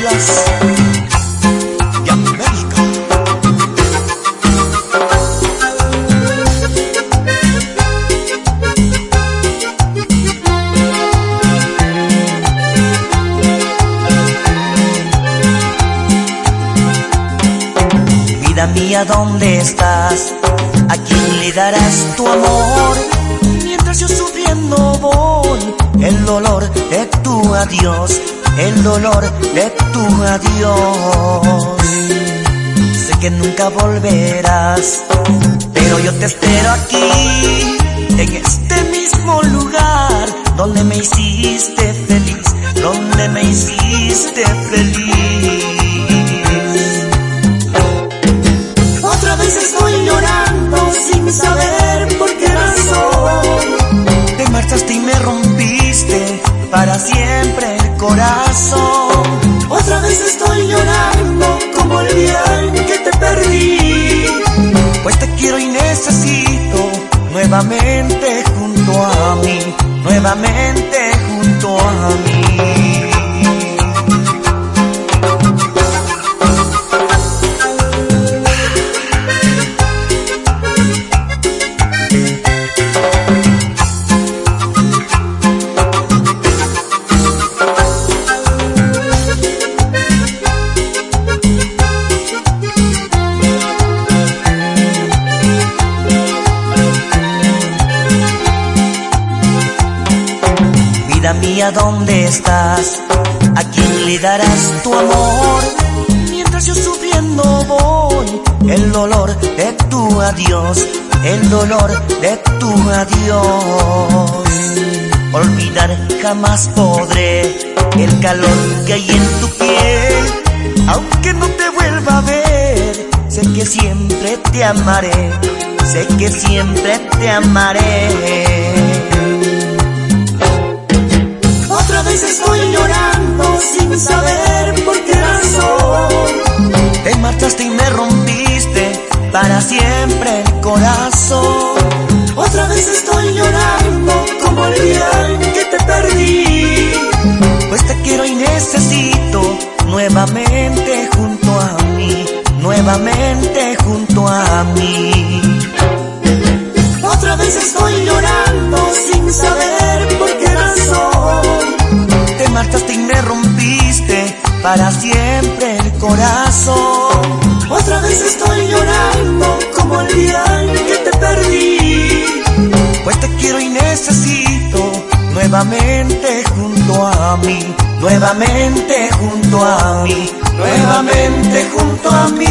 Rodas de América. Vida mía, ¿dónde estás? ¿A quién le darás tu amor? Mientras yo sufriendo voy, el dolor de tu adiós, el dolor de tu adiós. Sé que nunca volverás, pero yo te espero aquí, en este mismo lugar, donde me hiciste feliz, donde me hiciste feliz. Otra vez estoy llorando sin saber por qué razón. Te marchaste y me rompiste para siempre el corazón. Otra vez estoy llorando como el bien que te perdí. Pues te quiero y necesito nuevamente junto a mí, nuevamente junto a mí. Vida mía, ¿dónde estás? ¿A quién le darás tu amor? Mientras yo sufriendo voy, el dolor de tu adiós, el dolor de tu adiós. Olvidar jamás podré el calor que hay en tu piel, aunque no te vuelva a ver. Sé que siempre te amaré, sé que siempre te amaré. Otra vez estoy llorando sin saber por qué razón. Te marchaste y me rompiste para siempre el corazón. Otra vez estoy llorando como el bien que te perdí. Pues te quiero y necesito nuevamente junto a mí, nuevamente junto a mí. Otra vez estoy llorando sin saber por qué razón. Te marchaste y me rompiste para siempre el corazón. Otra vez estoy llorando como el bien que te perdí. Pues te quiero y necesito nuevamente junto a mí, nuevamente junto a mí, nuevamente junto a mí.